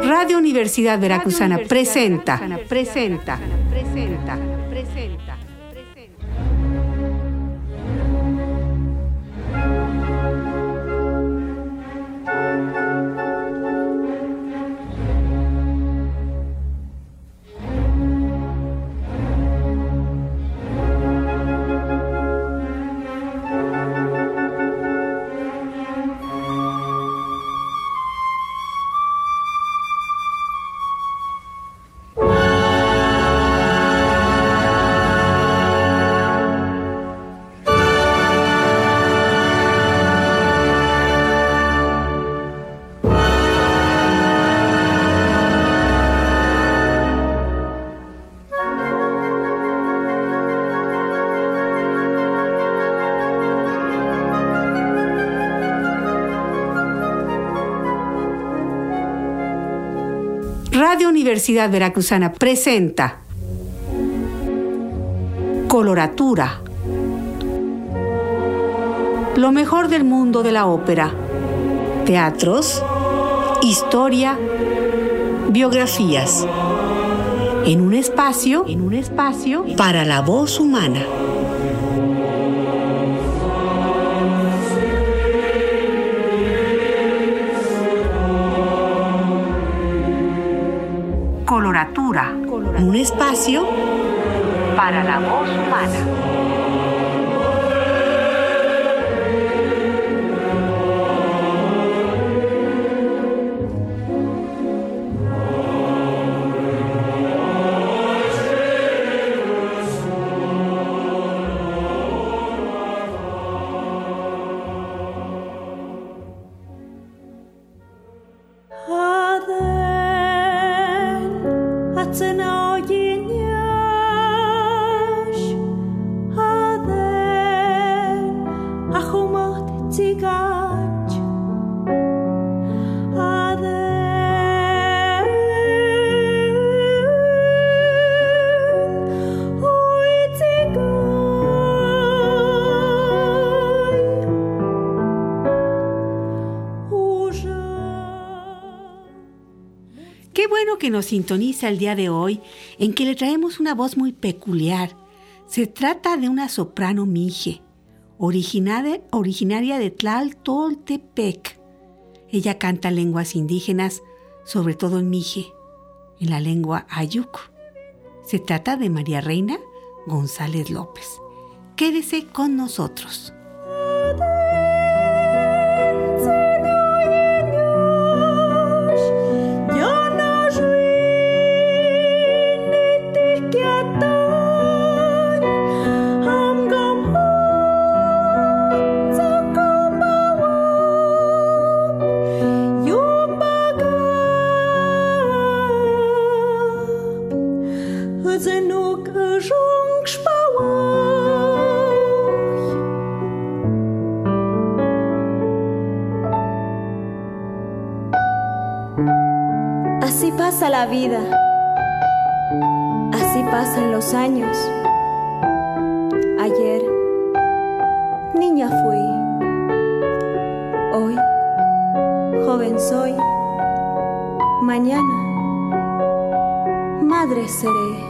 Radio Universidad Veracruzana presenta. Radio Universidad Veracruzana presenta Coloratura. Lo mejor del mundo de la ópera. Teatros, historia, biografías. En un espacio para la voz humana. Coloratura, un espacio para la voz humana. Qué bueno que nos sintoniza el día de hoy, en que le traemos una voz muy peculiar. Se trata de una soprano mije, originaria de Tlaltoltepec. Ella canta lenguas indígenas, sobre todo en mije, en la lengua ayuco. Se trata de María Reina González López. Quédese con nosotros. Así pasa la vida, así pasan los años. Ayer, niña fui, hoy, joven soy, mañana, madre seré.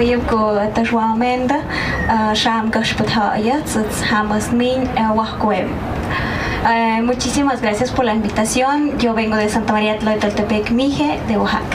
Ko tashwamenda sham kashpataya hamas min wahkuem. Muchísimas gracias por la invitación. Yo vengo de Santa María Tlaltepec, Mije, de Oaxaca.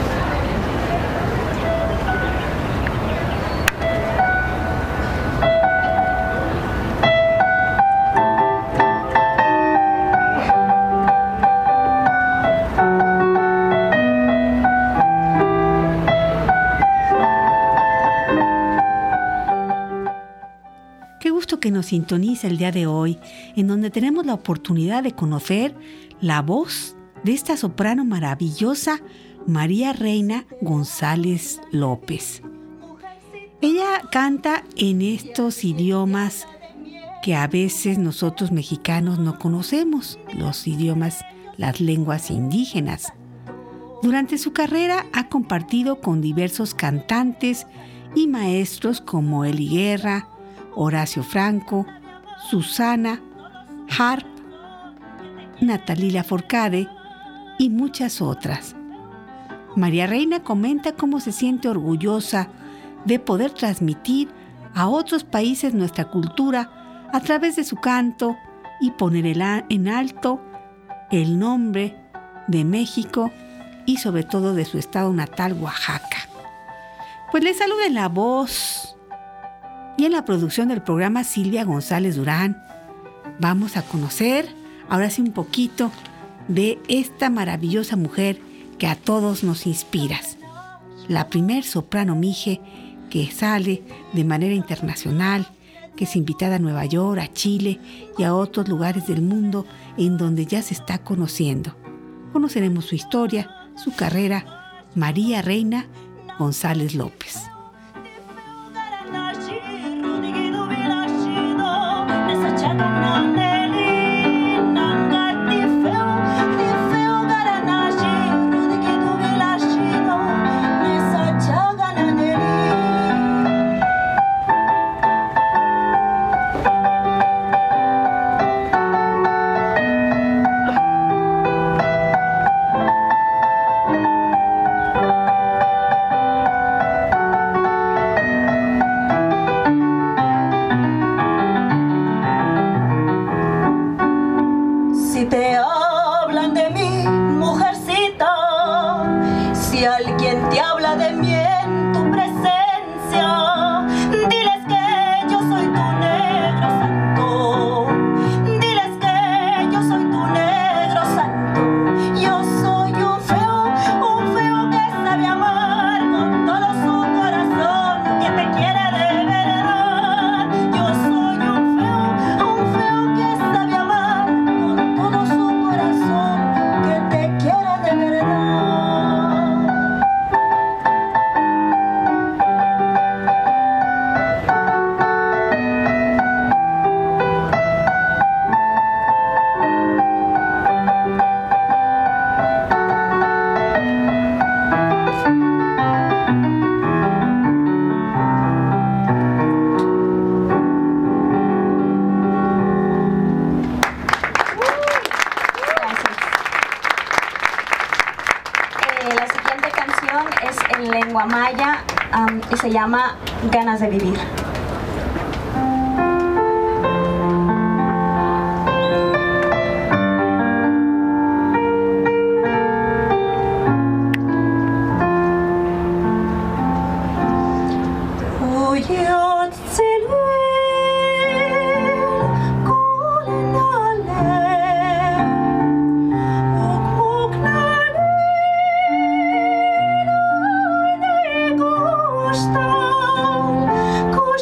Que nos sintoniza el día de hoy, en donde tenemos la oportunidad de conocer la voz de esta soprano maravillosa, María Reina González López. Ella canta en estos idiomas que a veces nosotros mexicanos no conocemos, los idiomas, las lenguas indígenas. Durante su carrera ha compartido con diversos cantantes y maestros como Eli Guerra, Horacio Franco, Susana, Harp, Natalie Lafourcade y muchas otras. María Reina comenta cómo se siente orgullosa de poder transmitir a otros países nuestra cultura a través de su canto y poner en alto el nombre de México y sobre todo de su estado natal, Oaxaca. Pues les saluda en la voz y en la producción del programa Silvia González Durán. Vamos a conocer ahora sí un poquito de esta maravillosa mujer que a todos nos inspira. La primer soprano mije que sale de manera internacional, que es invitada a Nueva York, a Chile y a otros lugares del mundo en donde ya se está conociendo. Conoceremos su historia, su carrera, María Reina González López. Lengua maya y se llama Ganas de Vivir. Gusta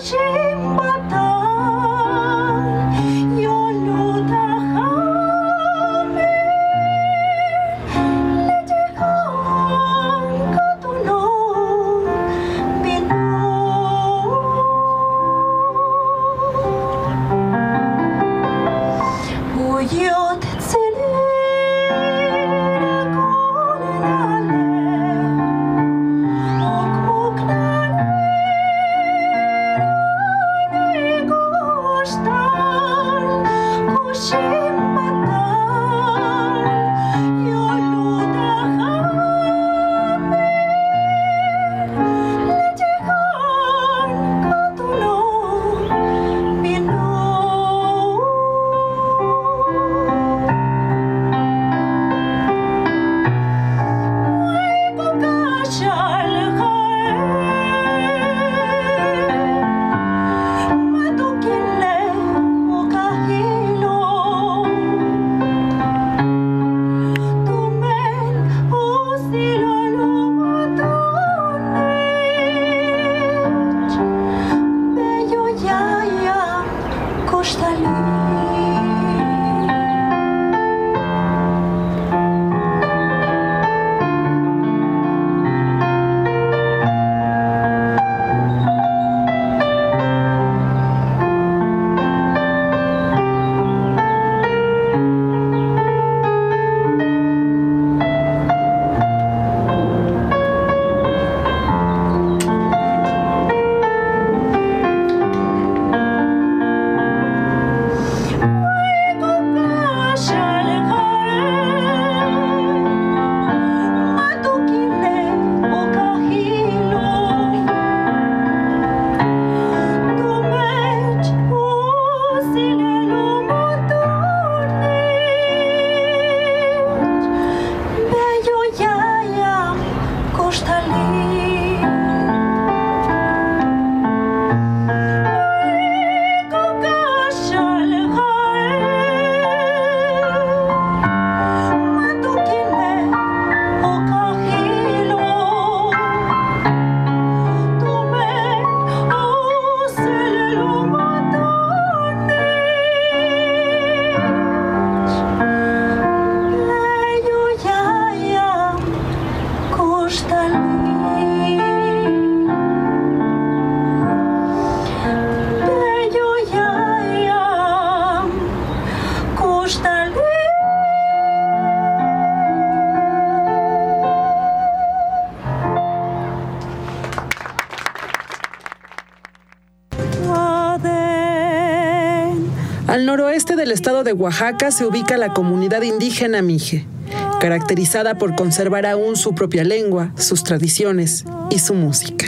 Al noroeste del estado de Oaxaca se ubica la comunidad indígena Mije, caracterizada por conservar aún su propia lengua, sus tradiciones y su música.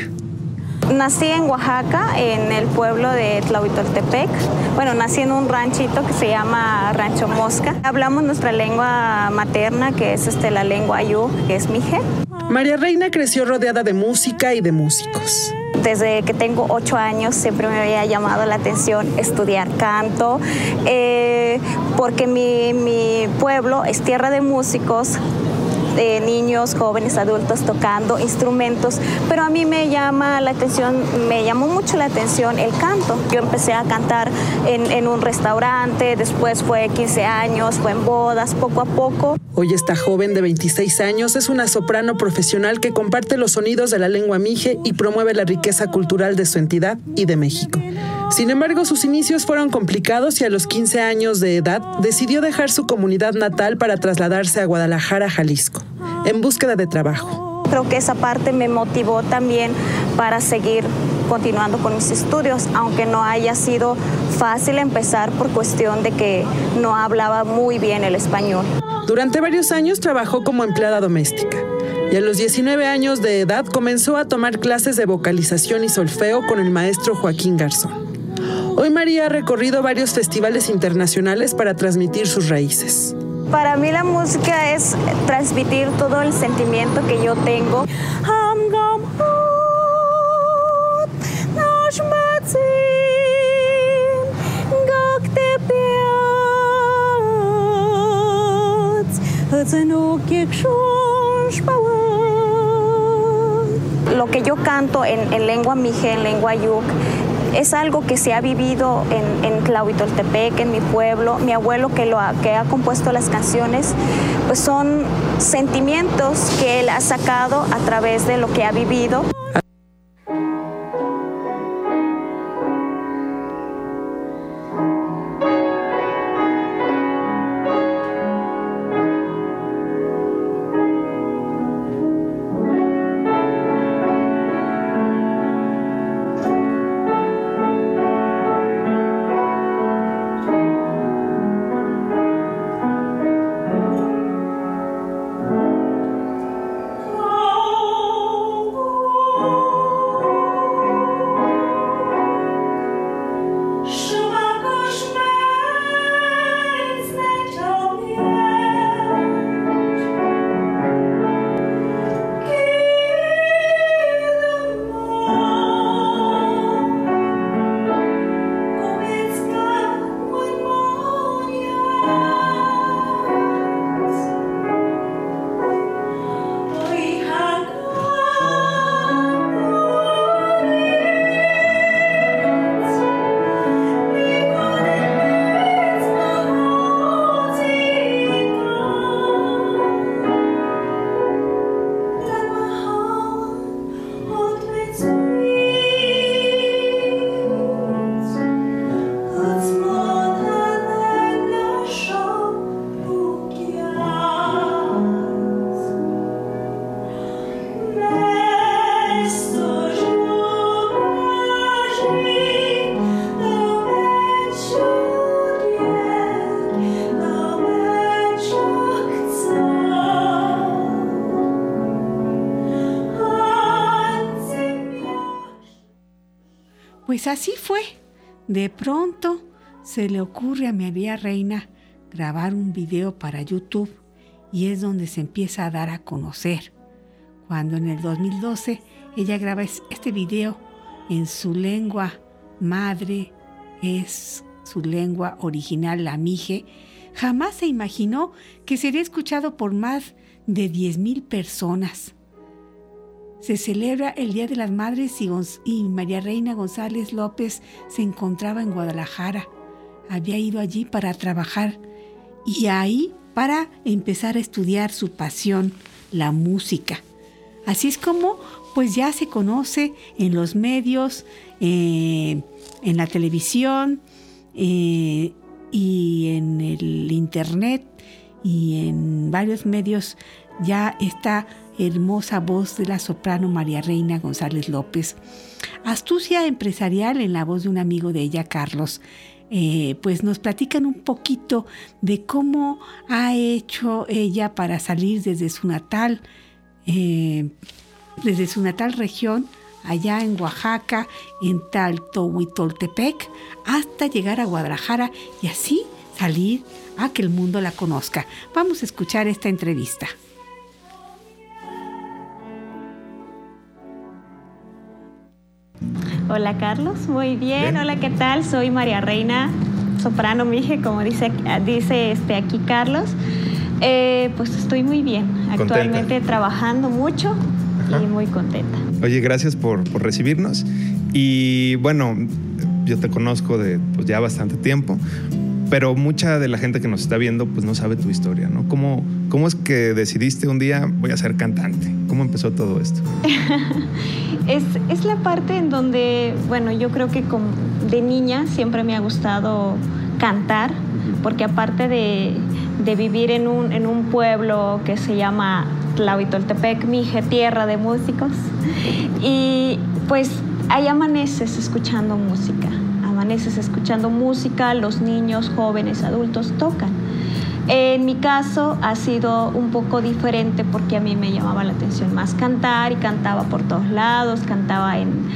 Nací en Oaxaca, en el pueblo de Tlahuitoltepec. Bueno, nací en un ranchito que se llama Rancho Mosca. Hablamos nuestra lengua materna, que es la lengua ayú, que es Mije. María Reina creció rodeada de música y de músicos. Desde que tengo 8 años siempre me había llamado la atención estudiar canto, porque mi pueblo es tierra de músicos, de niños, jóvenes, adultos tocando instrumentos, pero a mí me llamó mucho la atención el canto. Yo empecé a cantar en un restaurante, después fue 15 años, fue en bodas, poco a poco. Hoy esta joven de 26 años es una soprano profesional que comparte los sonidos de la lengua mije y promueve la riqueza cultural de su entidad y de México. Sin embargo, sus inicios fueron complicados y a los 15 años de edad decidió dejar su comunidad natal para trasladarse a Guadalajara, Jalisco, en búsqueda de trabajo. Creo que esa parte me motivó también para seguir continuando con mis estudios, aunque no haya sido fácil empezar por cuestión de que no hablaba muy bien el español. Durante varios años trabajó como empleada doméstica y a los 19 años de edad comenzó a tomar clases de vocalización y solfeo con el maestro Joaquín Garzón. Hoy María ha recorrido varios festivales internacionales para transmitir sus raíces. Para mí la música es transmitir todo el sentimiento que yo tengo. Lo que yo canto en lengua mije, en lengua ayuk, es algo que se ha vivido en Tlahuitoltepec, en mi pueblo. Mi abuelo que ha compuesto las canciones, pues son sentimientos que él ha sacado a través de lo que ha vivido. Pues así fue. De pronto se le ocurre a María Reina grabar un video para YouTube y es donde se empieza a dar a conocer. Cuando en el 2012 ella graba este video en su lengua madre, es su lengua original, la mije, jamás se imaginó que sería escuchado por más de 10,000 personas. Se celebra el Día de las Madres y María Reina González López se encontraba en Guadalajara. Había ido allí para trabajar y ahí para empezar a estudiar su pasión, la música. Así es como pues ya se conoce en los medios, en la televisión y en el internet y en varios medios ya esta hermosa voz de la soprano María Reina González López. Astucia empresarial en la voz de un amigo de ella, Carlos. Pues nos platican un poquito de cómo ha hecho ella para salir desde su natal región, allá en Oaxaca, en Taltohuitoltepec, hasta llegar a Guadalajara y así salir a que el mundo la conozca. Vamos a escuchar esta entrevista. Hola Carlos, muy bien. Hola, ¿qué tal? Soy María Reina, soprano mije, como dice aquí Carlos. Pues estoy muy bien. Actualmente trabajando mucho. Ajá. Y muy contenta. Oye, gracias por recibirnos. Y bueno, yo te conozco de pues, ya bastante tiempo, pero mucha de la gente que nos está viendo pues no sabe tu historia, ¿no? ¿Cómo es que decidiste un día voy a ser cantante? ¿Cómo empezó todo esto? Es la parte en donde, bueno, yo creo que de niña siempre me ha gustado cantar, porque aparte de vivir en un pueblo que se llama Tlahuitoltepec, mije, tierra de músicos, y pues ahí amaneces escuchando música, los niños, jóvenes, adultos tocan. En mi caso ha sido un poco diferente porque a mí me llamaba la atención más cantar y cantaba por todos lados, cantaba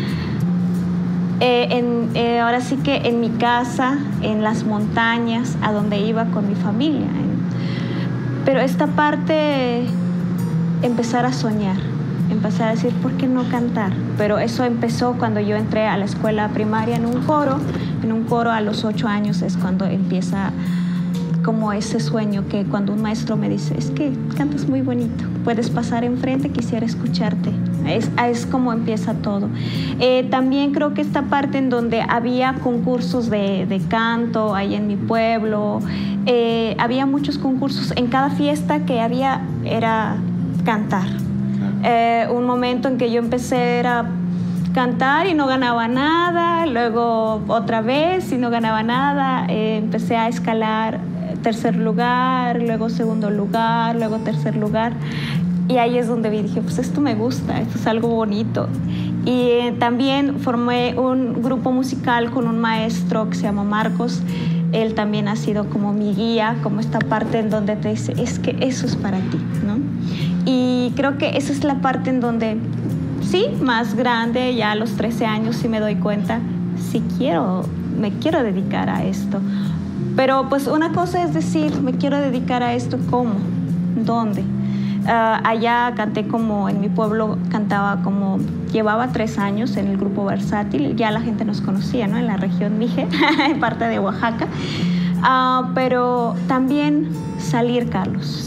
ahora sí que en mi casa, en las montañas, a donde iba con mi familia. Pero esta parte, empezar a soñar, empezar a decir, ¿por qué no cantar? Pero eso empezó cuando yo entré a la escuela primaria en un coro. En un coro a los 8 años es cuando empieza como ese sueño que cuando un maestro me dice, es que cantas muy bonito, puedes pasar enfrente, quisiera escucharte. Es como empieza todo. También creo que esta parte en donde había concursos de canto ahí en mi pueblo, había muchos concursos, en cada fiesta que había era cantar. Un momento en que yo empecé era cantar y no ganaba nada, luego otra vez y no ganaba nada, empecé a escalar tercer lugar, luego segundo lugar, luego tercer lugar, y ahí es donde dije, pues esto me gusta, esto es algo bonito. Y también formé un grupo musical con un maestro que se llama Marcos. Él también ha sido como mi guía, como esta parte en donde te dice, es que eso es para ti, ¿no? Y creo que esa es la parte en donde, sí, más grande, ya a los 13 años sí me doy cuenta, sí me quiero dedicar a esto. Pero pues una cosa es decir, me quiero dedicar a esto, ¿cómo? ¿Dónde? Allá canté como, en mi pueblo cantaba como, llevaba 3 años en el grupo Versátil, ya la gente nos conocía, ¿no? En la región mije, en parte de Oaxaca. Pero también salir, Carlos,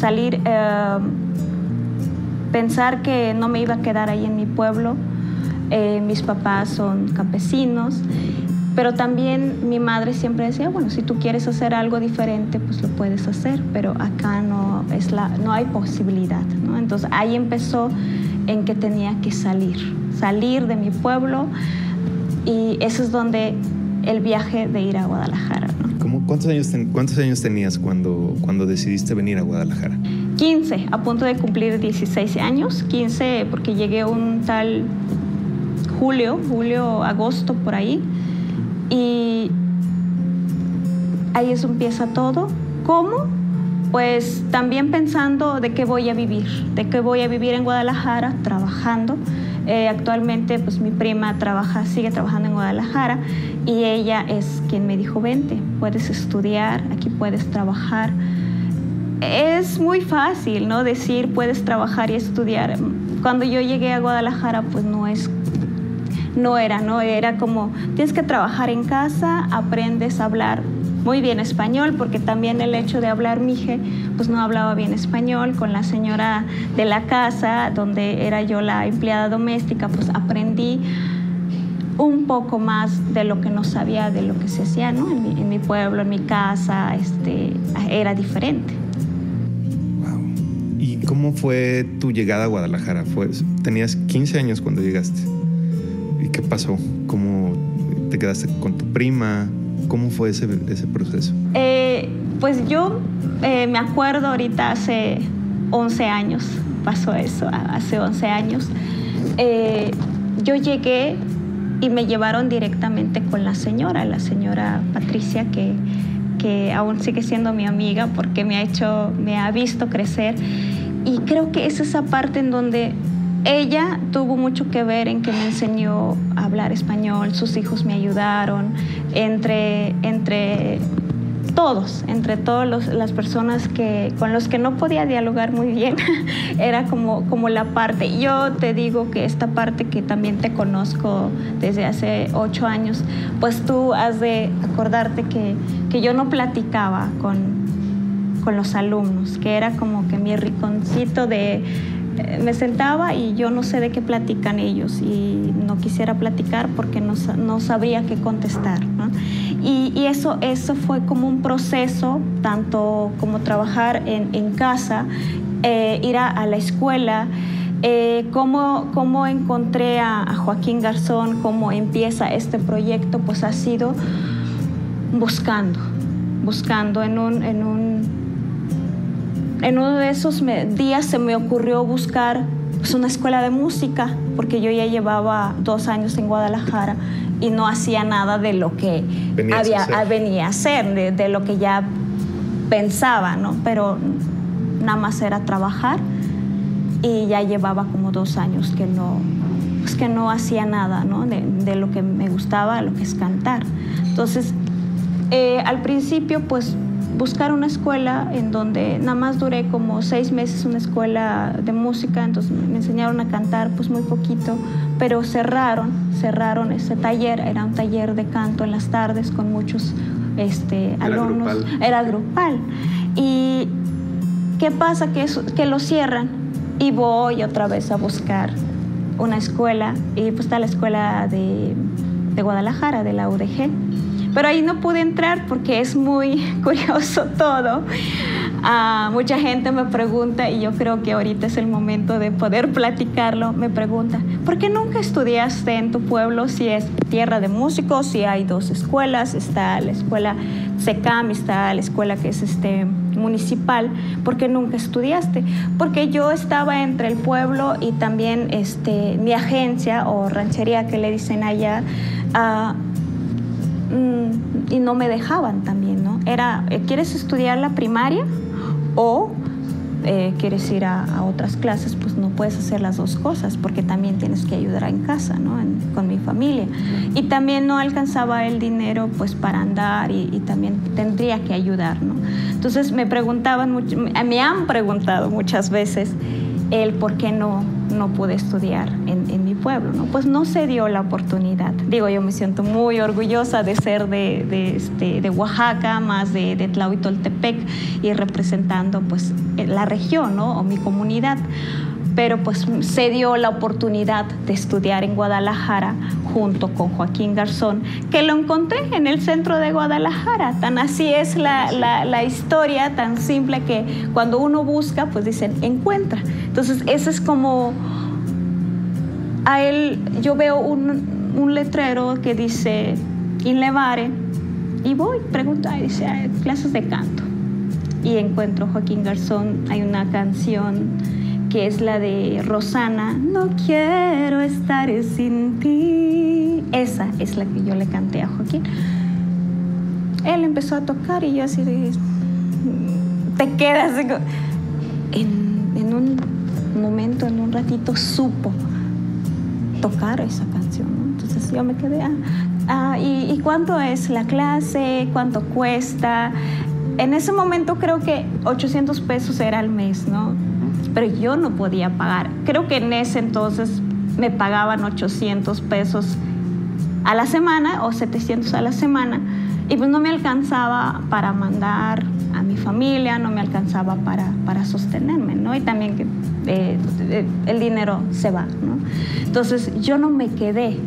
pensar que no me iba a quedar ahí en mi pueblo. Mis papás son campesinos, pero también mi madre siempre decía, bueno, si tú quieres hacer algo diferente, pues lo puedes hacer, pero acá no hay posibilidad, ¿no? Entonces ahí empezó en que tenía que salir de mi pueblo, y eso es donde el viaje de ir a Guadalajara, ¿no? ¿Cuántos años tenías cuando decidiste venir a Guadalajara? 15, a punto de cumplir 16 años, 15 porque llegué un tal julio, agosto, por ahí. Y ahí eso empieza todo. ¿Cómo? Pues también pensando de qué voy a vivir en Guadalajara, trabajando. Actualmente pues mi prima sigue trabajando en Guadalajara y ella es quien me dijo, vente, puedes estudiar, aquí puedes trabajar. Es muy fácil, ¿no? Decir puedes trabajar y estudiar. Cuando yo llegué a Guadalajara pues era como tienes que trabajar en casa, aprendes a hablar muy bien español, porque también el hecho de hablar mije, pues no hablaba bien español. Con la señora de la casa, donde era yo la empleada doméstica, pues aprendí un poco más de lo que no sabía, de lo que se hacía, ¿no? En mi pueblo, en mi casa, era diferente. Wow. ¿Y cómo fue tu llegada a Guadalajara? Tenías 15 años cuando llegaste. ¿Y qué pasó? ¿Cómo te quedaste con tu prima? ¿Cómo fue ese proceso? Pues yo me acuerdo ahorita, hace 11 años pasó eso, hace 11 años. Yo llegué y me llevaron directamente con la señora Patricia, que aún sigue siendo mi amiga porque me ha visto crecer. Y creo que es esa parte en donde ella tuvo mucho que ver en que me enseñó a hablar español, sus hijos me ayudaron, entre todas las personas con los que no podía dialogar muy bien, era como la parte. Yo te digo que esta parte que también te conozco desde hace 8 años, pues tú has de acordarte que yo no platicaba con los alumnos, que era como que mi rinconcito me sentaba y yo no sé de qué platican ellos y no quisiera platicar porque no sabía qué contestar, ¿no? Y eso fue como un proceso, tanto como trabajar en casa, ir a la escuela, cómo encontré a Joaquín Garzón, cómo empieza este proyecto, pues ha sido buscando en uno de esos días se me ocurrió buscar pues, una escuela de música, porque yo ya llevaba 2 años en Guadalajara y no hacía nada de lo que venía a hacer, de lo que ya pensaba, ¿no? Pero nada más era trabajar y ya llevaba como 2 años que no hacía nada, ¿no? De lo que me gustaba, lo que es cantar. Entonces, al principio, pues, buscar una escuela en donde nada más duré como 6 meses, una escuela de música, entonces me enseñaron a cantar pues muy poquito, pero cerraron ese taller, era un taller de canto en las tardes con muchos alumnos. Era grupal. ¿Y qué pasa? Que lo cierran y voy otra vez a buscar una escuela y pues está la escuela de Guadalajara, de la UDG. Pero ahí no pude entrar porque es muy curioso todo. Mucha gente me pregunta, y yo creo que ahorita es el momento de poder platicarlo, me pregunta, ¿por qué nunca estudiaste en tu pueblo si es tierra de músicos, si hay 2 escuelas? Está la escuela SECAM, está la escuela que es municipal. ¿Por qué nunca estudiaste? Porque yo estaba entre el pueblo y también mi agencia o ranchería que le dicen allá, y no me dejaban también, ¿no? Era, ¿quieres estudiar la primaria o quieres ir a otras clases? Pues no puedes hacer las 2 cosas porque también tienes que ayudar en casa, ¿no? Con mi familia. Y también no alcanzaba el dinero pues para andar y también tendría que ayudar, ¿no? Entonces me han preguntado muchas veces el por qué no pude estudiar en mi pueblo, ¿no? Pues no se dio la oportunidad. Digo, yo me siento muy orgullosa de ser de Oaxaca, más de Tlahuitoltepec y representando pues la región, ¿no? O mi comunidad. Pero pues se dio la oportunidad de estudiar en Guadalajara junto con Joaquín Garzón, que lo encontré en el centro de Guadalajara. Tan así es la historia, tan simple que cuando uno busca, pues dicen, encuentra. Entonces, ese es como... A él, yo veo un letrero que dice Inlevare y voy, pregunto, dice, clases de canto. Y encuentro Joaquín Garzón, hay una canción que es la de Rosana, no quiero estar sin ti. Esa es la que yo le canté a Joaquín. Él empezó a tocar y yo así de... Te quedas en un momento, en un ratito supo tocar esa canción, ¿no? Entonces yo me quedé, ¿y cuánto es la clase? ¿Cuánto cuesta? En ese momento creo que 800 pesos era al mes, ¿no? Pero yo no podía pagar. Creo que en ese entonces me pagaban 800 pesos a la semana o 700 a la semana, y pues no me alcanzaba para mandar a mi familia, no me alcanzaba para sostenerme, ¿no? Y también el dinero se va, ¿no? Entonces yo no me quedé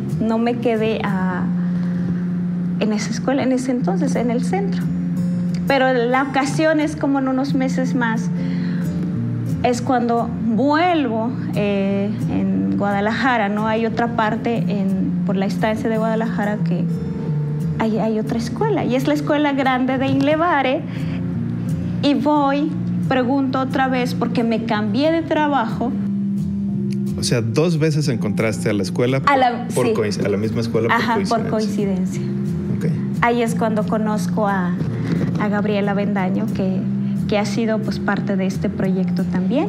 en esa escuela, en ese entonces, en el centro. Pero la ocasión es como en unos meses más, es cuando vuelvo en Guadalajara, ¿no? Hay otra parte por la estancia de Guadalajara que hay otra escuela, y es la escuela grande de Inlevare, y pregunto otra vez porque me cambié de trabajo. O sea, 2 veces encontraste a la escuela sí. a la misma escuela por coincidencia. Okay. Ahí es cuando conozco a Gabriela Bendaño, que ha sido pues parte de este proyecto también.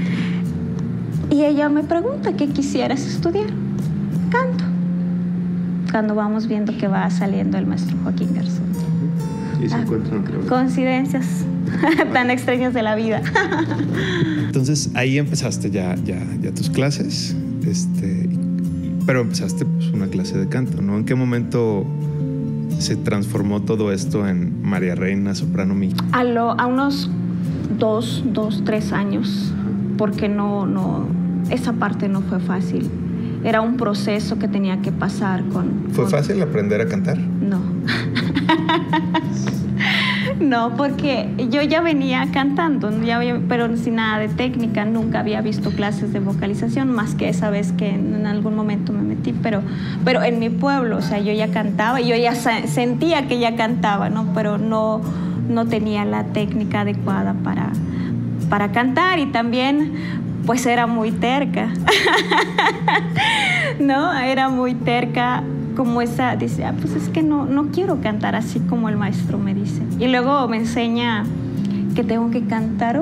Y ella me pregunta qué quisieras estudiar. Canto. Cuando vamos viendo que va saliendo el maestro Joaquín Garzón. Y se encuentran, creo. Coincidencias tan extrañas de la vida. Entonces ahí empezaste ya tus clases, pero empezaste pues una clase de canto, ¿no? ¿En qué momento se transformó todo esto en María Reina Soprano Mije? A unos 3 años, porque no, esa parte no fue fácil. Era un proceso que tenía que pasar ¿Fue fácil aprender a cantar? No. No, porque yo ya venía cantando, pero sin nada de técnica. Nunca había visto clases de vocalización, más que esa vez que en algún momento me metí, pero en mi pueblo, o sea, yo ya cantaba, y yo ya sentía que ya cantaba, ¿no? Pero no tenía la técnica adecuada para cantar, y también pues era muy terca. ¿No? Era muy terca, como esa, dice, pues es que no quiero cantar así como el maestro me dice. Y luego me enseña que tengo que cantar,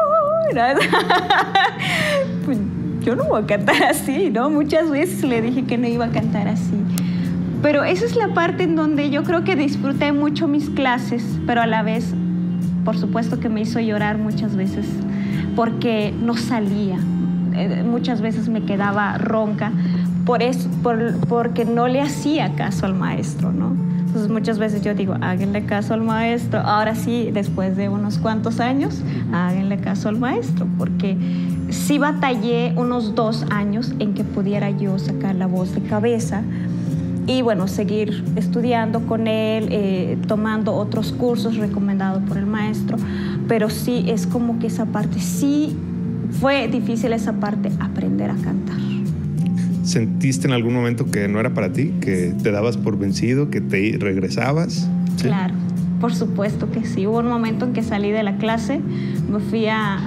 pues yo no voy a cantar así, ¿no? Muchas veces le dije que no iba a cantar así. Pero esa es la parte en donde yo creo que disfruté mucho mis clases, pero a la vez, por supuesto que me hizo llorar muchas veces, porque no salía. Muchas veces me quedaba ronca porque no le hacía caso al maestro, ¿no? Entonces muchas veces yo digo, háganle caso al maestro. Ahora sí, después de unos cuantos años, háganle caso al maestro, porque sí batallé unos 2 años en que pudiera yo sacar la voz de cabeza y bueno, seguir estudiando con él, tomando otros cursos recomendados por el maestro, pero sí es como que esa parte, sí fue difícil esa parte, aprender a cantar. ¿Sentiste en algún momento que no era para ti? ¿Que te dabas por vencido? ¿Que te regresabas? ¿Sí? Claro, por supuesto que sí. Hubo un momento en que salí de la clase, me fui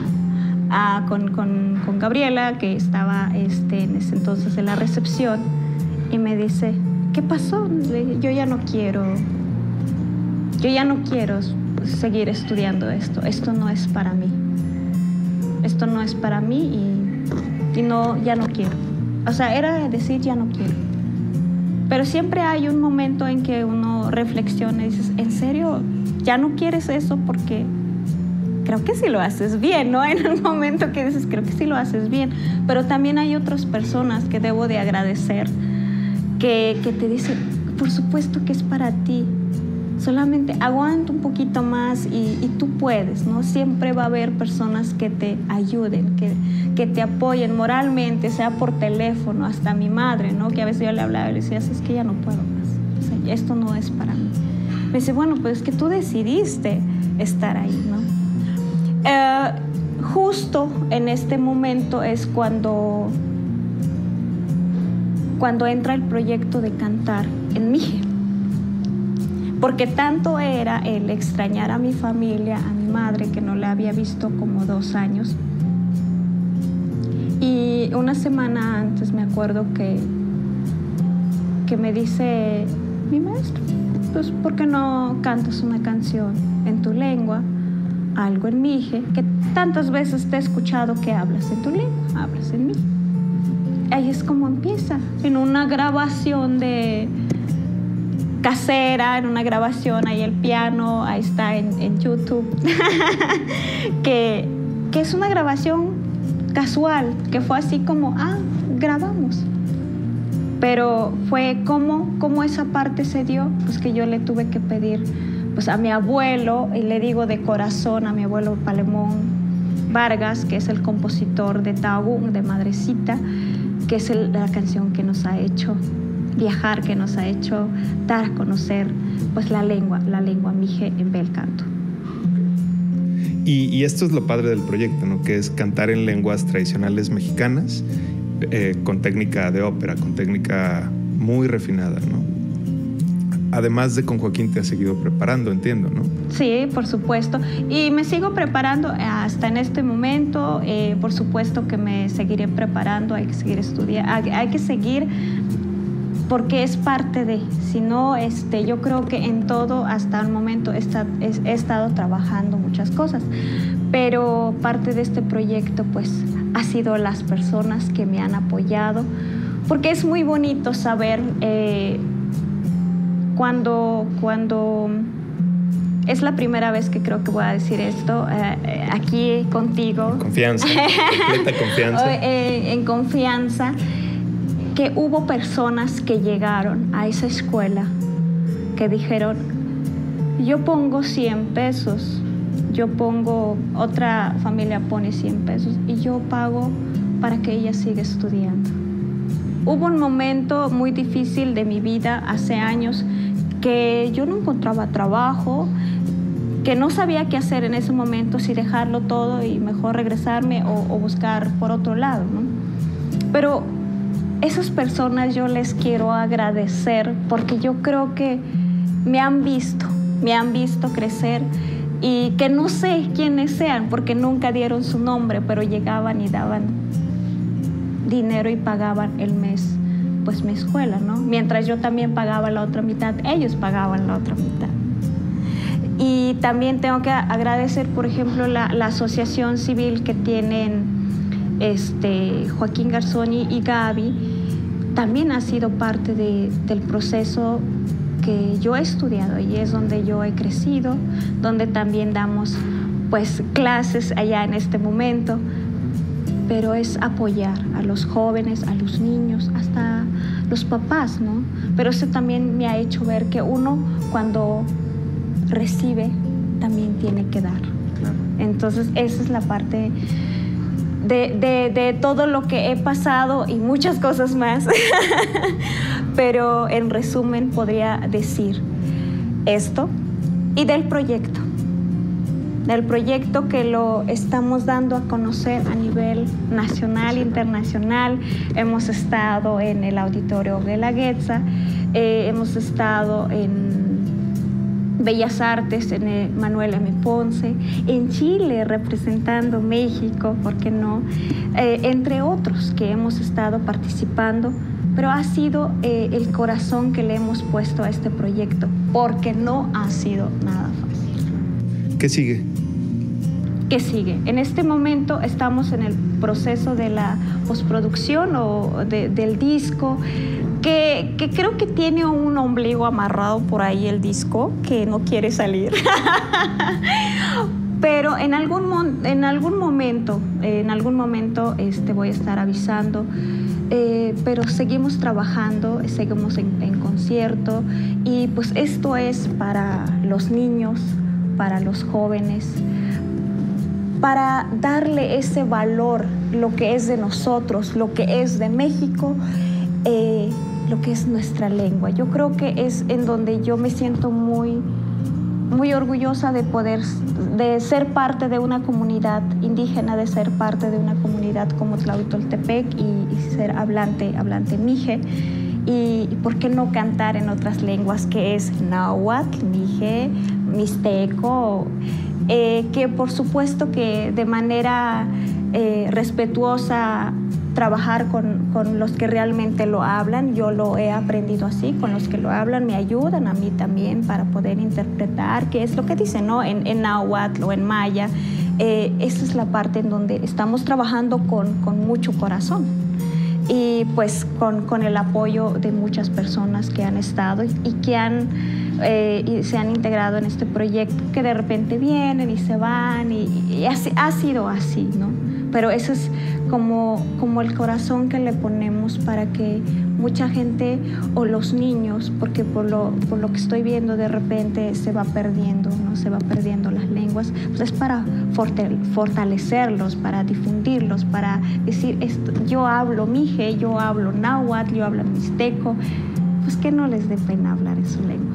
con Gabriela, que estaba en ese entonces en la recepción, y me dice, ¿qué pasó? Le dije, yo ya no quiero seguir estudiando esto. Esto no es para mí. Esto no es para mí y no, ya no quiero. O sea, era decir, ya no quiero. Pero siempre hay un momento en que uno reflexiona y dices, ¿en serio? ¿Ya no quieres eso? Porque creo que sí lo haces bien, ¿no? En un momento que dices, creo que sí lo haces bien. Pero también hay otras personas que debo de agradecer que te dicen, por supuesto que es para ti. Solamente aguanta un poquito más y tú puedes, ¿no? Siempre va a haber personas que te ayuden, que te apoyen moralmente, sea por teléfono, hasta mi madre, ¿no? Que a veces yo le hablaba y le decía, es que ya no puedo más, o sea, esto no es para mí. Me dice, bueno, pues es que tú decidiste estar ahí, ¿no? Justo en este momento es cuando entra el proyecto de cantar en Mije. Porque tanto era el extrañar a mi familia, a mi madre, que no la había visto como 2 años. Y una semana antes me acuerdo que me dice mi maestro, pues ¿por qué no cantas una canción en tu lengua, algo en Mije, que tantas veces te he escuchado que hablas en tu lengua, hablas en Mije? ahí es como empieza, en una grabación casera, en una grabación, ahí el piano, ahí está en YouTube, que es una grabación casual, que fue así como, grabamos. Pero fue como esa parte se dio, pues que yo le tuve que pedir pues a mi abuelo, y le digo de corazón a mi abuelo Palemón Vargas, que es el compositor de Tabú, de Madrecita, que es la canción que nos ha hecho viajar, que nos ha hecho dar a conocer pues la lengua mije en bel canto. Y esto es lo padre del proyecto, ¿no? Que es cantar en lenguas tradicionales mexicanas, con técnica de ópera, con técnica muy refinada, ¿no? Además de con Joaquín te has seguido preparando, entiendo, ¿no? Sí, por supuesto. Y me sigo preparando hasta en este momento. Por supuesto que me seguiré preparando, hay que seguir estudiando, hay que seguir porque es parte de. Si no, yo creo que en todo hasta el momento he estado trabajando muchas cosas. Pero parte de este proyecto pues ha sido las personas que me han apoyado. Porque es muy bonito saber cuando es la primera vez que creo que voy a decir esto aquí contigo. Confianza, completa confianza. En confianza, que hubo personas que llegaron a esa escuela que dijeron, yo pongo 100 pesos, otra familia pone 100 pesos y yo pago para que ella siga estudiando. Hubo un momento muy difícil de mi vida hace años que yo no encontraba trabajo, que no sabía qué hacer en ese momento, si dejarlo todo y mejor regresarme o buscar por otro lado, ¿no? Pero esas personas yo les quiero agradecer porque yo creo que me han visto crecer y que no sé quiénes sean porque nunca dieron su nombre, pero llegaban y daban dinero y pagaban el mes pues mi escuela, ¿no? Mientras yo también pagaba la otra mitad, ellos pagaban la otra mitad. Y también tengo que agradecer, por ejemplo, la asociación civil que tienen Joaquín Garzón y Gaby. También ha sido parte del proceso que yo he estudiado y es donde yo he crecido, donde también damos pues clases allá en este momento. Pero es apoyar a los jóvenes, a los niños, hasta los papás, ¿no? Pero eso también me ha hecho ver que uno cuando recibe también tiene que dar. Claro. Entonces esa es la parte de todo lo que he pasado y muchas cosas más. Pero en resumen podría decir esto y del proyecto que lo estamos dando a conocer a nivel nacional, internacional. Hemos estado en el Auditorio Guelaguetza, hemos estado en Bellas Artes, en el Manuel M. Ponce, en Chile representando México, ¿por qué no? Entre otros que hemos estado participando, pero ha sido el corazón que le hemos puesto a este proyecto, porque no ha sido nada fácil. ¿Qué sigue? ¿Qué sigue? En este momento estamos en el proceso de la postproducción del disco, que creo que tiene un ombligo amarrado por ahí el disco, que no quiere salir. Pero en algún momento voy a estar avisando. Pero seguimos trabajando, seguimos en concierto y pues esto es para los niños, para los jóvenes, para darle ese valor, lo que es de nosotros, lo que es de México, lo que es nuestra lengua. Yo creo que es en donde yo me siento muy, muy orgullosa de ser parte de una comunidad indígena, de ser parte de una comunidad como Tlahuitoltepec y ser hablante mije. Y por qué no cantar en otras lenguas, que es náhuatl, mije, mixteco, que por supuesto que de manera respetuosa trabajar con los que realmente lo hablan. Yo lo he aprendido así, con los que lo hablan me ayudan a mí también para poder interpretar qué es lo que dicen, ¿no? En náhuatl o en maya. Esa es la parte en donde estamos trabajando con mucho corazón. y pues con el apoyo de muchas personas que han estado y que y se han integrado en este proyecto, que de repente vienen y se van y ha sido así, ¿no? Pero eso es como el corazón que le ponemos para que mucha gente o los niños, porque por lo que estoy viendo de repente se va perdiendo, ¿no? Se va perdiendo las lenguas, pues es para fortalecerlos, para difundirlos, para decir, yo hablo mije, yo hablo náhuatl, yo hablo mixteco, pues que no les dé pena hablar en su lengua.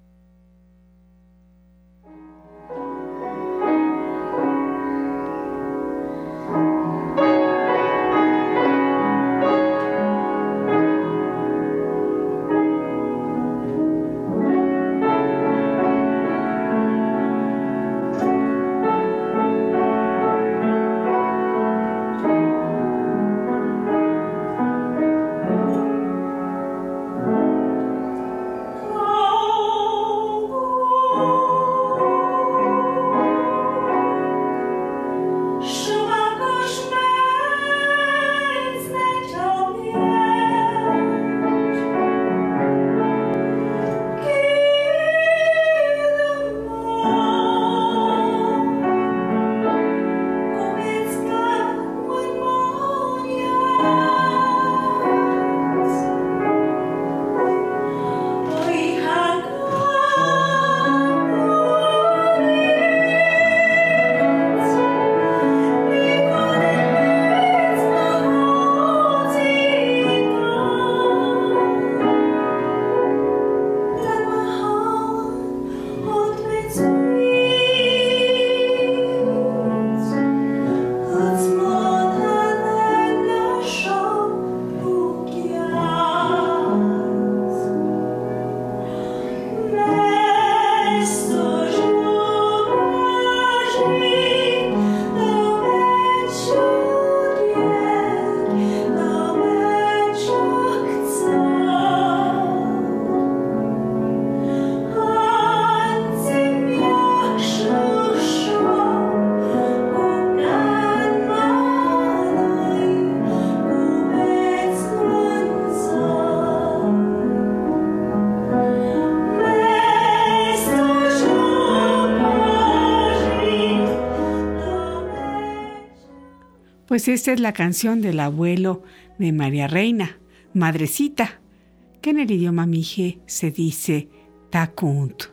Pues esta es la canción del abuelo de María Reina, Madrecita, que en el idioma mije se dice Takunt.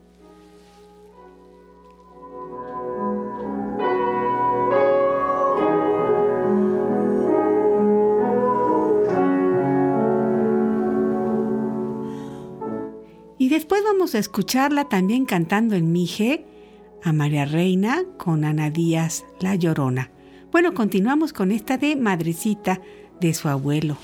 Y después vamos a escucharla también cantando en mije a María Reina con Ana Díaz, La Llorona. Bueno, continuamos con esta de Madrecita de su abuelo.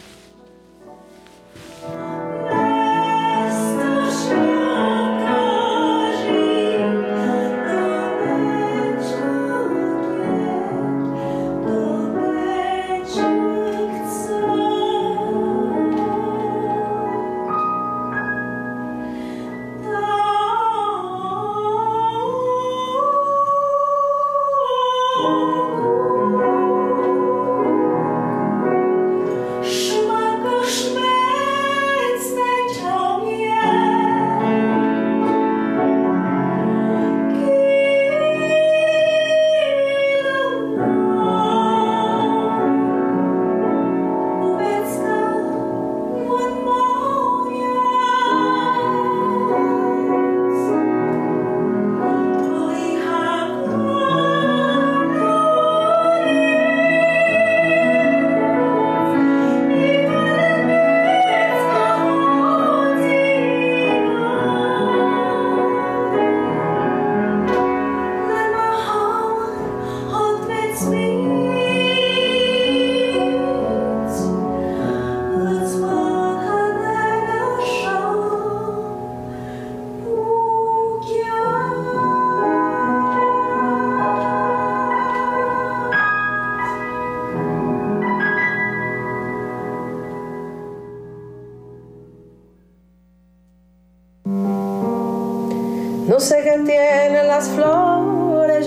No sé qué tienen las flores,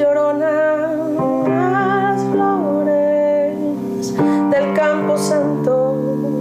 lloronas, las flores del Campo Santo.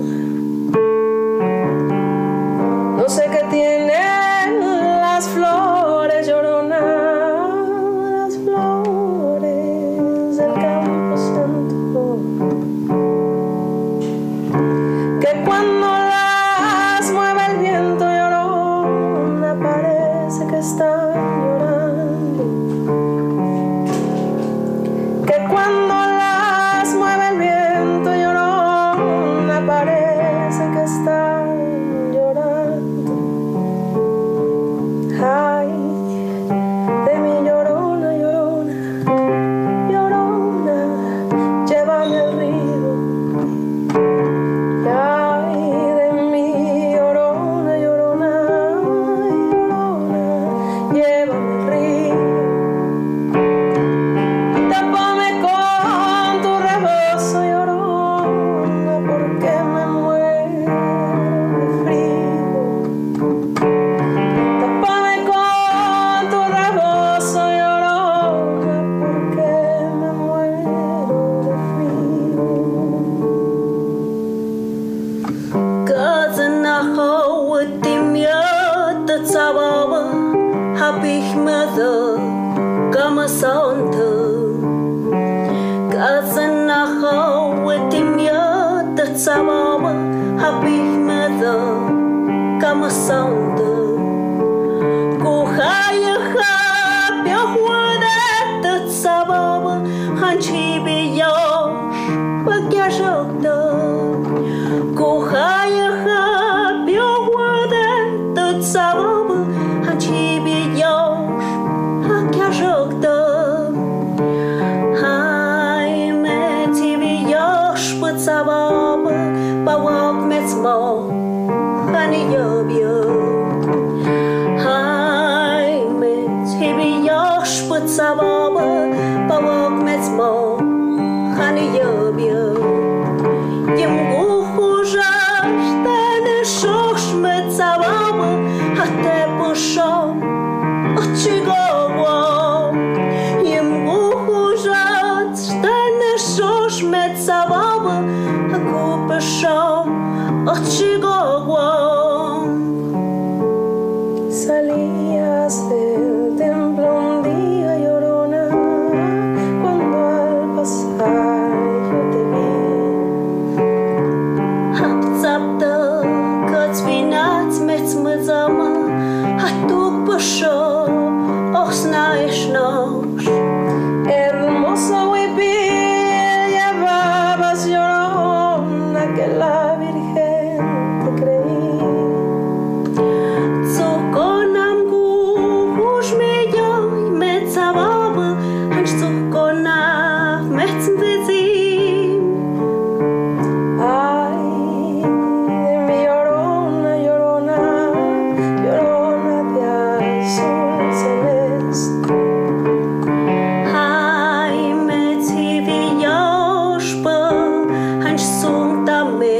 sonte Gazen nach mit dem Jahr der Zauber hab ich mir da Kama sonte Kuhaya hab ja wurde der Zauber Hanchibi ja Bagajokta Kuhaya hab ja wurde der Zauber Hanchibi ja Bagajokta Sababa, bawak metsmo, hani yobyo. Hai met hibi yosh put sababa, bawak metsmo, hani yobyo. Yem guhuja, stane shosh met sababa, hate pusho, ochigowo. Yem guhuja, stane shosh met sababa. Salías del templo un día llorona cuando al pasar yo te vi. Hapzapta katsvinats metsmazama hatuk pasho osnaishnosh. Hermoso huipil llevabas llorona que la Virgen te creí. Zukonam guhush me yoy metzavaba hanch zukonaf metzvizim. Ay, de mi llorona, llorona, llorona de azul celeste. Ay, metzivi yoshpa hanch zuntame.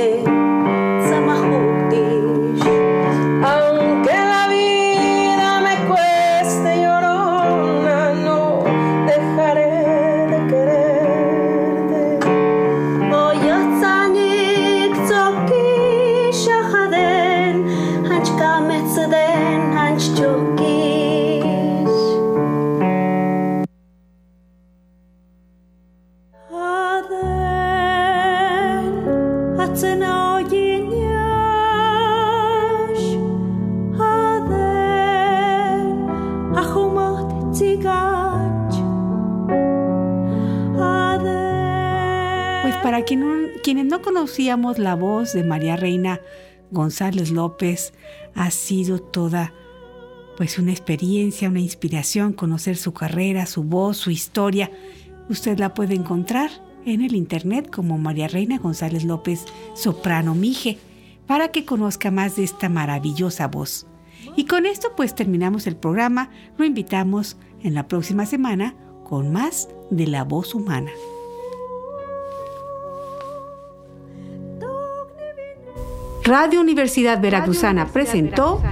Aunque la vida me cueste llorona, no dejaré de quererte. Voy a tzanik tzoki shachaden, hanch kametzeden, hanch chokish. Aden, atzenayin Pues para quienes no conocíamos la voz de María Reina González López, ha sido toda pues una experiencia, una inspiración, conocer su carrera, su voz, su historia. Usted la puede encontrar en el internet como María Reina González López Soprano Mije, para que conozca más de esta maravillosa voz. Y con esto pues terminamos el programa. Lo invitamos en la próxima semana con más de La Voz Humana. Radio Universidad Veracruzana presentó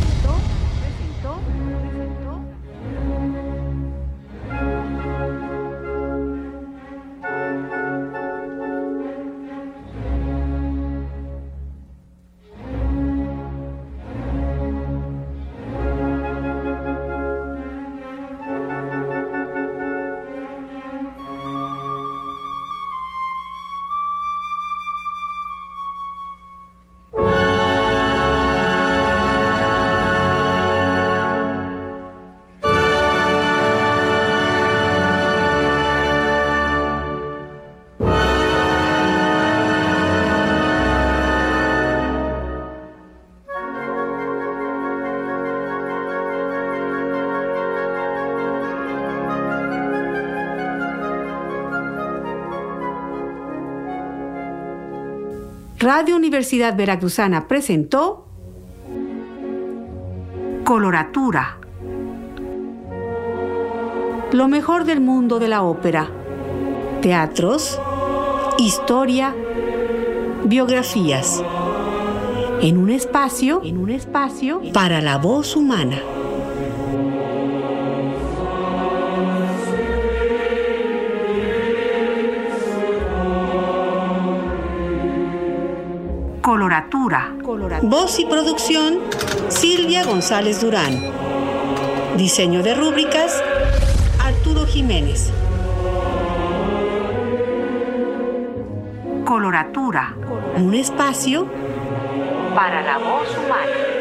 Radio Universidad Veracruzana presentó Coloratura. Lo mejor del mundo de la ópera. Teatros, historia, biografías. En un espacio para la voz humana. Coloratura. Voz y producción, Silvia González Durán. Diseño de rúbricas, Arturo Jiménez. Jiménez. Coloratura, un espacio para la voz humana.